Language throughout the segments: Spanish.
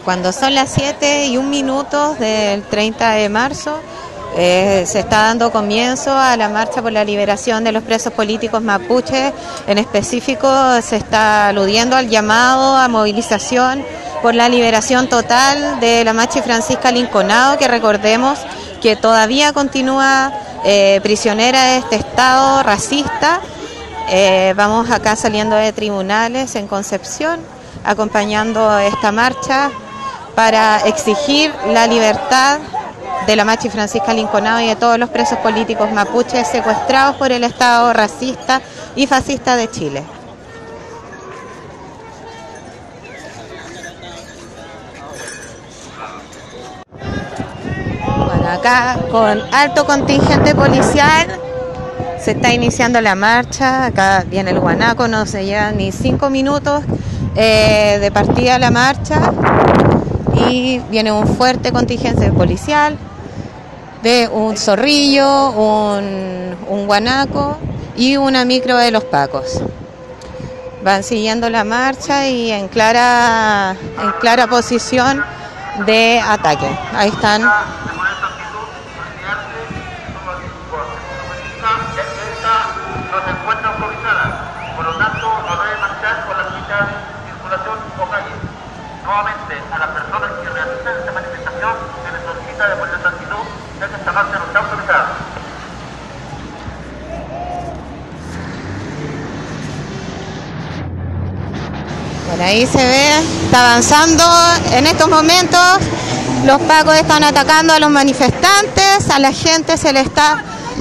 Cuando son las 7:01 del 30 de marzo, se está dando comienzo a la marcha por la liberación de los presos políticos mapuches. En específico, se está aludiendo al llamado a movilización por la liberación total de la Machi Francisca Linconado, que recordemos que todavía continúa prisionera de este Estado racista. Vamos acá saliendo de tribunales en Concepción, acompañando esta marcha para exigir la libertad de la Machi Francisca Linconado y de todos los presos políticos mapuches secuestrados por el Estado racista y fascista de Chile. Bueno, acá con alto contingente policial se está iniciando la marcha. Acá viene el guanaco, no se llevan ni 5 minutos de partida la marcha y viene un fuerte contingente policial de un zorrillo, un guanaco y una micro de los pacos. Van siguiendo la marcha y en clara posición de ataque. Ahí están. Nuevamente, a las personas que realizan esta manifestación se les solicita de poner actitud, ya que esta marcha no está autorizada. Bueno, ahí se ve, está avanzando. En estos momentos los pacos están atacando a los manifestantes, a la gente se le está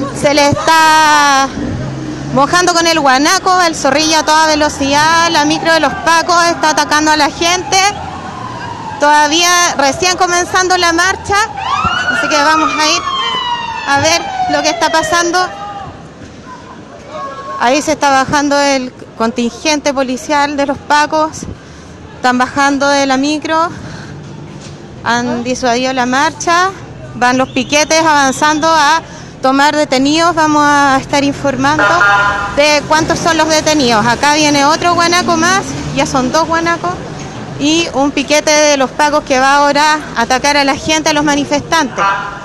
mojando con el guanaco, el zorrillo a toda velocidad, la micro de los pacos está atacando a la gente. Todavía recién comenzando la marcha, así que vamos a ir a ver lo que está pasando. Ahí se está bajando el contingente policial de los pacos, están bajando de la micro, han disuadido la marcha, van los piquetes avanzando a tomar detenidos. Vamos a estar informando de cuántos son los detenidos. Acá viene otro guanaco más, ya son 2 guanacos. Y un piquete de los pacos que va ahora a atacar a la gente, a los manifestantes.